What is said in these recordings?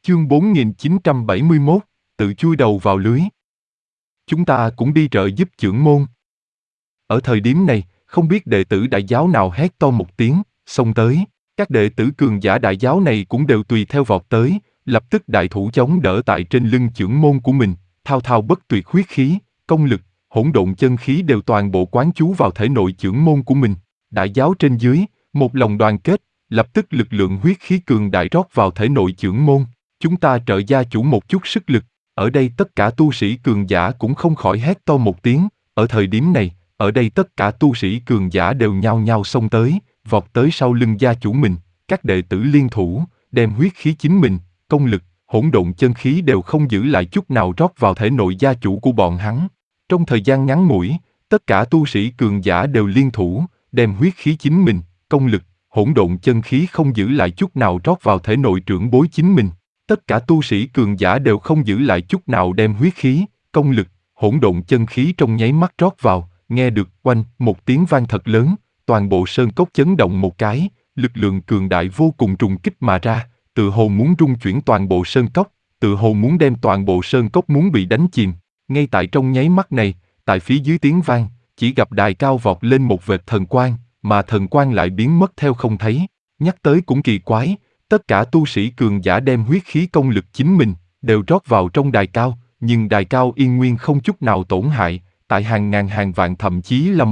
Chương 4971, tự chui đầu vào lưới. Chúng ta cũng đi trợ giúp chưởng môn. Ở thời điểm này, không biết đệ tử đại giáo nào hét to một tiếng, xông tới. Các đệ tử cường giả đại giáo này cũng đều tùy theo vọt tới, lập tức đại thủ chống đỡ tại trên lưng chưởng môn của mình, thao thao bất tuyệt huyết khí, công lực, hỗn độn chân khí đều toàn bộ quán chú vào thể nội chưởng môn của mình. Đại giáo trên dưới, một lòng đoàn kết, lập tức lực lượng huyết khí cường đại rót vào thể nội chưởng môn. Chúng ta trợ gia chủ một chút sức lực. Ở đây tất cả tu sĩ cường giả cũng không khỏi hét to một tiếng. Ở thời điểm này, ở đây tất cả tu sĩ cường giả đều nhao nhao xông tới, vọt tới sau lưng gia chủ mình. Các đệ tử liên thủ, đem huyết khí chính mình, công lực, hỗn độn chân khí đều không giữ lại chút nào rót vào thể nội gia chủ của bọn hắn. Trong thời gian ngắn ngủi, tất cả tu sĩ cường giả đều liên thủ, đem huyết khí chính mình, công lực, hỗn độn chân khí không giữ lại chút nào rót vào thể nội trưởng bối chính mình. Tất cả tu sĩ cường giả đều không giữ lại chút nào đem huyết khí, công lực, hỗn độn chân khí trong nháy mắt rót vào. Nghe được oanh một tiếng vang thật lớn, toàn bộ sơn cốc chấn động một cái, lực lượng cường đại vô cùng trùng kích mà ra, tự hồ muốn rung chuyển toàn bộ sơn cốc, tự hồ muốn đem toàn bộ sơn cốc muốn bị đánh chìm. Ngay tại trong nháy mắt này, tại phía dưới tiếng vang, chỉ gặp đài cao vọt lên một vệt thần quang, mà thần quang lại biến mất theo không thấy. Nhắc tới cũng kỳ quái, tất cả tu sĩ cường giả đem huyết khí công lực chính mình, đều rót vào trong đài cao, nhưng đài cao yên nguyên không chút nào tổn hại, tại hàng ngàn hàng vạn thậm chí là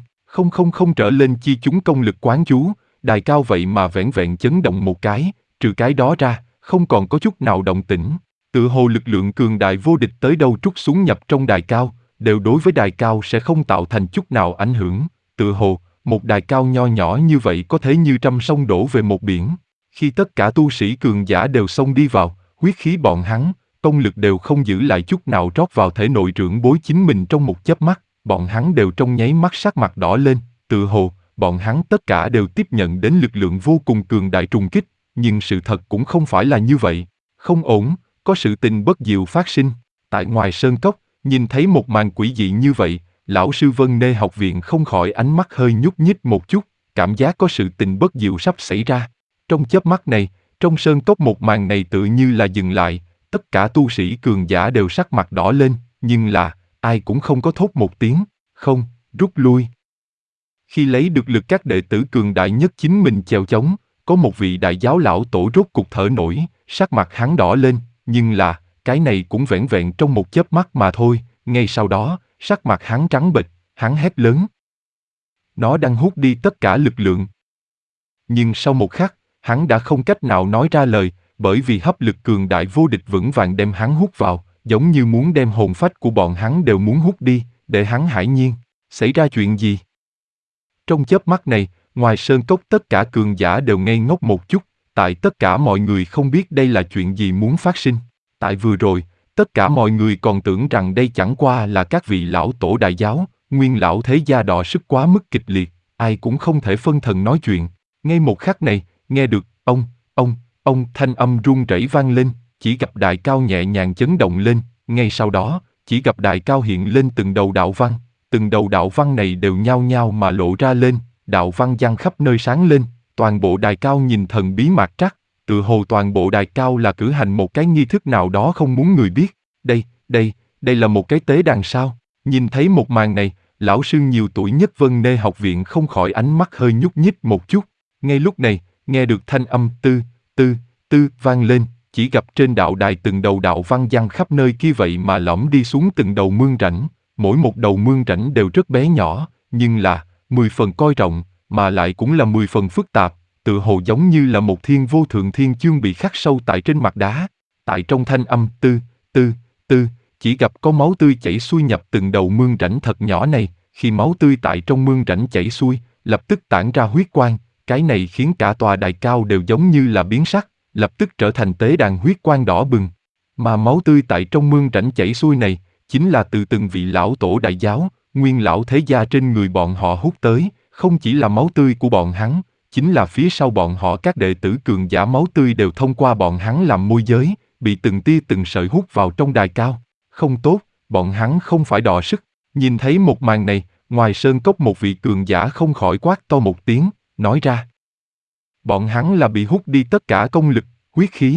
100,000 trở lên chi chúng công lực quán chú, đài cao vậy mà vẻn vẹn chấn động một cái, trừ cái đó ra, không còn có chút nào động tĩnh. Tự hồ lực lượng cường đại vô địch tới đâu trút xuống nhập trong đài cao, đều đối với đài cao sẽ không tạo thành chút nào ảnh hưởng. Tự hồ, một đài cao nho nhỏ như vậy có thể như trăm sông đổ về một biển. Khi tất cả tu sĩ cường giả đều xông đi vào, huyết khí bọn hắn, công lực đều không giữ lại chút nào rót vào thể nội trưởng bối chính mình trong một chớp mắt, bọn hắn đều trong nháy mắt sắc mặt đỏ lên, tự hồ, bọn hắn tất cả đều tiếp nhận đến lực lượng vô cùng cường đại trùng kích, nhưng sự thật cũng không phải là như vậy. Không ổn, có sự tình bất diệu phát sinh. Tại ngoài sơn cốc, nhìn thấy một màn quỷ dị như vậy, lão sư Vân Nê học viện không khỏi ánh mắt hơi nhúc nhích một chút, cảm giác có sự tình bất diệu sắp xảy ra. Trong chớp mắt này, trong sơn cốc một màn này tự như là dừng lại, tất cả tu sĩ cường giả đều sắc mặt đỏ lên, nhưng là, ai cũng không có thốt một tiếng, không, rút lui. Khi lấy được lực các đệ tử cường đại nhất chính mình chèo chống, có một vị đại giáo lão tổ rốt cục thở nổi, sắc mặt hắn đỏ lên, nhưng là, cái này cũng vẻn vẹn trong một chớp mắt mà thôi, ngay sau đó, sắc mặt hắn trắng bệch, hắn hét lớn. Nó đang hút đi tất cả lực lượng. Nhưng sau một khắc, hắn đã không cách nào nói ra lời, bởi vì hấp lực cường đại vô địch vững vàng đem hắn hút vào, giống như muốn đem hồn phách của bọn hắn đều muốn hút đi, để hắn hãi nhiên. Xảy ra chuyện gì? Trong chớp mắt này, ngoài sơn cốc tất cả cường giả đều ngây ngốc một chút, tại tất cả mọi người không biết đây là chuyện gì muốn phát sinh. Tại vừa rồi, tất cả mọi người còn tưởng rằng đây chẳng qua là các vị lão tổ đại giáo, nguyên lão thế gia đọ sức quá mức kịch liệt, ai cũng không thể phân thần nói chuyện. Ngay một khắc này, nghe được ông thanh âm run rẩy vang lên, chỉ gặp đài cao nhẹ nhàng chấn động lên, ngay sau đó, chỉ gặp đài cao hiện lên từng đầu đạo văn, từng đầu đạo văn này đều nhao nhao mà lộ ra lên, đạo văn giăng khắp nơi sáng lên, toàn bộ đài cao nhìn thần bí mạt trắc, tự hồ toàn bộ đài cao là cử hành một cái nghi thức nào đó không muốn người biết. Đây là một cái tế đàn sao? Nhìn thấy một màn này, lão sư nhiều tuổi nhất Vân Nê học viện không khỏi ánh mắt hơi nhúc nhích một chút. Ngay lúc này, nghe được thanh âm tư vang lên, chỉ gặp trên đạo đài từng đầu đạo văn giăng khắp nơi kia vậy mà lõm đi xuống từng đầu mương rãnh, mỗi một đầu mương rãnh đều rất bé nhỏ, nhưng là 10 phần coi trọng, mà lại cũng là 10 phần phức tạp, tự hồ giống như là một thiên vô thượng thiên chương bị khắc sâu tại trên mặt đá. Tại trong thanh âm tư, chỉ gặp có máu tươi chảy xuôi nhập từng đầu mương rãnh thật nhỏ này, khi máu tươi tại trong mương rãnh chảy xuôi, lập tức tản ra huyết quang, cái này khiến cả tòa đài cao đều giống như là biến sắc, lập tức trở thành tế đàn huyết quang đỏ bừng. Mà máu tươi tại trong mương rãnh chảy xuôi này, chính là từ từng vị lão tổ đại giáo, nguyên lão thế gia trên người bọn họ hút tới, không chỉ là máu tươi của bọn hắn, chính là phía sau bọn họ các đệ tử cường giả máu tươi đều thông qua bọn hắn làm môi giới, bị từng tia từng sợi hút vào trong đài cao. Không tốt, bọn hắn không phải đọ sức. Nhìn thấy một màn này, ngoài sơn cốc một vị cường giả không khỏi quát to một tiếng, nói ra. Bọn hắn là bị hút đi tất cả công lực, huyết khí.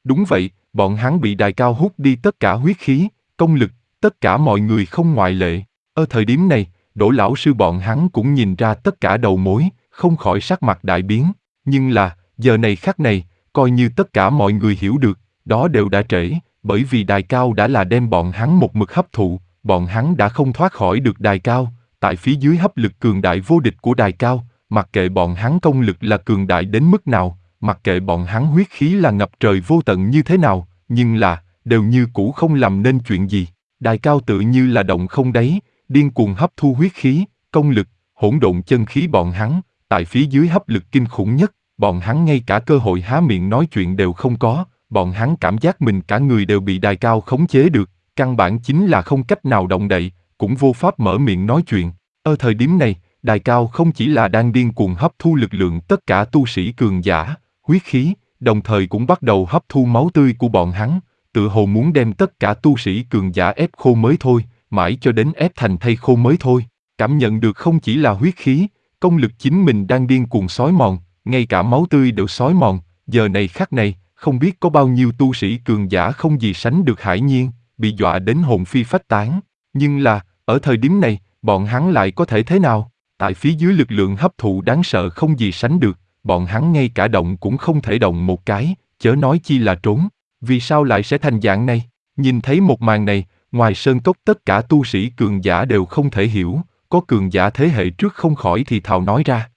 Đúng vậy, bọn hắn bị đài cao hút đi tất cả huyết khí, công lực, tất cả mọi người không ngoại lệ. Ở thời điểm này, Đỗ lão sư bọn hắn cũng nhìn ra tất cả đầu mối, không khỏi sắc mặt đại biến. Nhưng là, giờ này khắc này, coi như tất cả mọi người hiểu được, đó đều đã trễ, bởi vì đài cao đã là đem bọn hắn một mực hấp thụ, bọn hắn đã không thoát khỏi được đài cao. Tại phía dưới hấp lực cường đại vô địch của đài cao, mặc kệ bọn hắn công lực là cường đại đến mức nào, mặc kệ bọn hắn huyết khí là ngập trời vô tận như thế nào, nhưng là, đều như cũ không làm nên chuyện gì. Đài cao tự như là động không đáy, điên cuồng hấp thu huyết khí, công lực, hỗn độn chân khí bọn hắn, tại phía dưới hấp lực kinh khủng nhất, bọn hắn ngay cả cơ hội há miệng nói chuyện đều không có, bọn hắn cảm giác mình cả người đều bị đài cao khống chế được, căn bản chính là không cách nào động đậy, cũng vô pháp mở miệng nói chuyện. Ở thời điểm này, đài cao không chỉ là đang điên cuồng hấp thu lực lượng tất cả tu sĩ cường giả, huyết khí, đồng thời cũng bắt đầu hấp thu máu tươi của bọn hắn, tự hồ muốn đem tất cả tu sĩ cường giả ép khô mới thôi, mãi cho đến ép thành thây khô mới thôi. Cảm nhận được không chỉ là huyết khí, công lực chính mình đang điên cuồng xói mòn, ngay cả máu tươi đều xói mòn, giờ này khắc này, không biết có bao nhiêu tu sĩ cường giả không gì sánh được Hải Nhiên, bị dọa đến hồn phi phách tán. Nhưng là, ở thời điểm này, bọn hắn lại có thể thế nào? Tại phía dưới lực lượng hấp thụ đáng sợ không gì sánh được, bọn hắn ngay cả động cũng không thể động một cái, chớ nói chi là trốn. Vì sao lại sẽ thành dạng này? Nhìn thấy một màn này, ngoài sơn cốc tất cả tu sĩ cường giả đều không thể hiểu, có cường giả thế hệ trước không khỏi thì thào nói ra.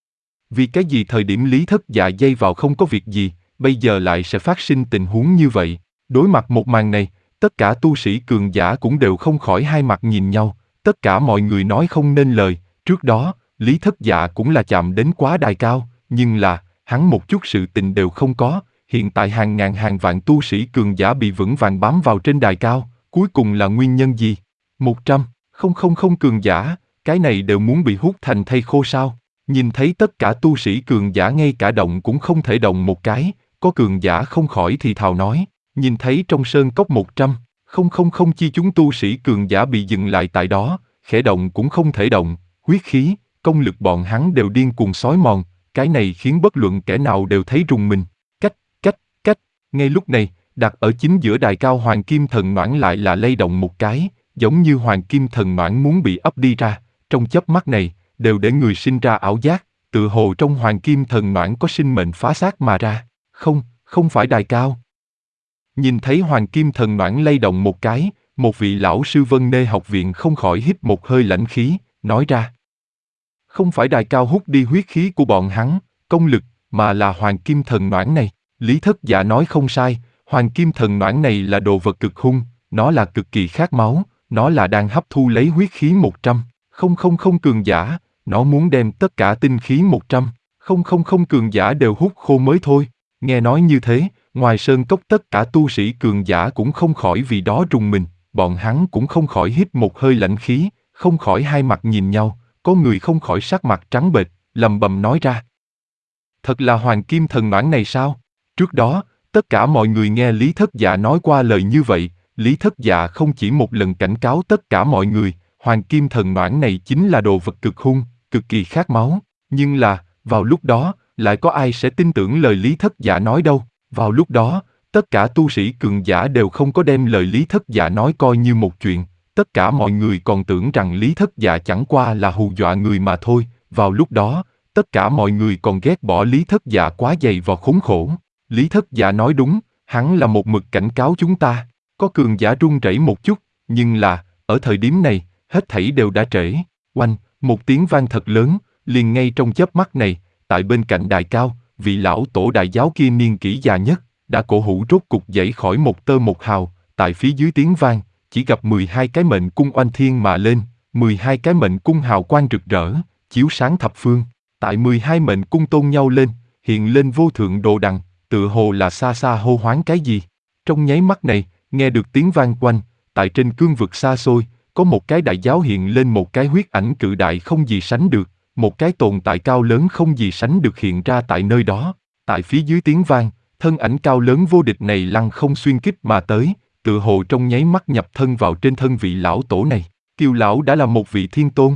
Vì cái gì thời điểm Lý Thất Dạ dây vào không có việc gì, bây giờ lại sẽ phát sinh tình huống như vậy? Đối mặt một màn này, tất cả tu sĩ cường giả cũng đều không khỏi hai mặt nhìn nhau, tất cả mọi người nói không nên lời. Trước đó, Lý Thất Dạ cũng là chạm đến quá đài cao, nhưng là, hắn một chút sự tình đều không có, hiện tại hàng ngàn hàng vạn tu sĩ cường giả bị vững vàng bám vào trên đài cao, cuối cùng là nguyên nhân gì? 100,000 cường giả, cái này đều muốn bị hút thành thây khô sao? Nhìn thấy tất cả tu sĩ cường giả ngay cả động cũng không thể động một cái, có cường giả không khỏi thì thào nói, nhìn thấy trong sơn cốc 100,000 chi chúng tu sĩ cường giả bị dừng lại tại đó, khẽ động cũng không thể động, huyết khí, công lực bọn hắn đều điên cuồng xói mòn, cái này khiến bất luận kẻ nào đều thấy rùng mình. Ngay lúc này, đặt ở chính giữa đài cao Hoàng Kim Thần Noãn lại là lay động một cái, giống như Hoàng Kim Thần Noãn muốn bị ấp đi ra, trong chớp mắt này, đều để người sinh ra ảo giác, tự hồ trong Hoàng Kim Thần Noãn có sinh mệnh phá xác mà ra. Không phải đài cao. Nhìn thấy Hoàng Kim Thần Noãn lay động một cái, một vị lão sư Vân Nê học viện không khỏi hít một hơi lãnh khí, nói ra. Không phải đài cao hút đi huyết khí của bọn hắn, công lực, mà là Hoàng Kim Thần Noãn này. Lý Thất Dạ nói không sai, Hoàng Kim Thần Noãn này là đồ vật cực hung, nó là cực kỳ khát máu, nó là đang hấp thu lấy huyết khí 100,000 cường giả, nó muốn đem tất cả tinh khí 100,000 cường giả đều hút khô mới thôi. Nghe nói như thế, ngoài sơn cốc tất cả tu sĩ cường giả cũng không khỏi vì đó rùng mình, bọn hắn cũng không khỏi hít một hơi lãnh khí, không khỏi hai mặt nhìn nhau, có người không khỏi sắc mặt trắng bệch, lầm bầm nói ra. Thật là Hoàng Kim Thần Noãn này sao? Trước đó, tất cả mọi người nghe Lý Thất Dạ nói qua lời như vậy, Lý Thất Dạ không chỉ một lần cảnh cáo tất cả mọi người, Hoàng Kim Thần Noãn này chính là đồ vật cực hung, cực kỳ khát máu, nhưng là, vào lúc đó, lại có ai sẽ tin tưởng lời Lý Thất Dạ nói đâu, vào lúc đó, tất cả tu sĩ cường giả đều không có đem lời Lý Thất Dạ nói coi như một chuyện, tất cả mọi người còn tưởng rằng Lý Thất Dạ chẳng qua là hù dọa người mà thôi, vào lúc đó, tất cả mọi người còn ghét bỏ Lý Thất Dạ quá dày vò khốn khổ. Lý Thất Dạ nói đúng, hắn là một mực cảnh cáo chúng ta, có cường giả run rẩy một chút, nhưng là, ở thời điểm này, hết thảy đều đã trễ. Oanh, một tiếng vang thật lớn, liền ngay trong chớp mắt này, tại bên cạnh đài cao, vị lão tổ đại giáo kia niên kỷ già nhất, đã cổ hủ rốt cục dậy khỏi một tơ một hào, tại phía dưới tiếng vang, chỉ gặp 12 cái mệnh cung oanh thiên mà lên, 12 cái mệnh cung hào quang rực rỡ, chiếu sáng thập phương, tại 12 mệnh cung tôn nhau lên, hiện lên vô thượng đồ đằng, tựa hồ là xa xa hô hoán cái gì. Trong nháy mắt này, nghe được tiếng vang quanh, tại trên cương vực xa xôi, có một cái đại giáo hiện lên một cái huyết ảnh cự đại không gì sánh được, một cái tồn tại cao lớn không gì sánh được hiện ra tại nơi đó. Tại phía dưới tiếng vang, thân ảnh cao lớn vô địch này lăng không xuyên kích mà tới, tựa hồ trong nháy mắt nhập thân vào trên thân vị lão tổ này. Kiều lão đã là một vị thiên tôn.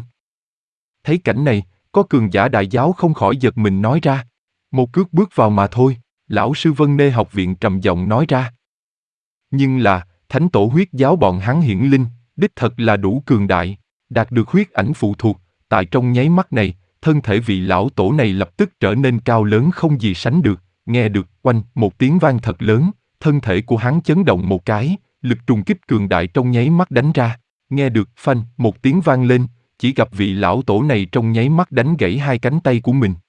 Thấy cảnh này, có cường giả đại giáo không khỏi giật mình nói ra. Một cước bước vào mà thôi. lão sư Vân Nê học viện trầm giọng nói ra. Nhưng là, thánh tổ huyết giáo bọn hắn hiển linh, đích thật là đủ cường đại, đạt được huyết ảnh phụ thuộc, tại trong nháy mắt này, thân thể vị lão tổ này lập tức trở nên cao lớn không gì sánh được, nghe được oanh một tiếng vang thật lớn, thân thể của hắn chấn động một cái, lực trùng kích cường đại trong nháy mắt đánh ra, nghe được phanh một tiếng vang lên, chỉ gặp vị lão tổ này trong nháy mắt đánh gãy hai cánh tay của mình.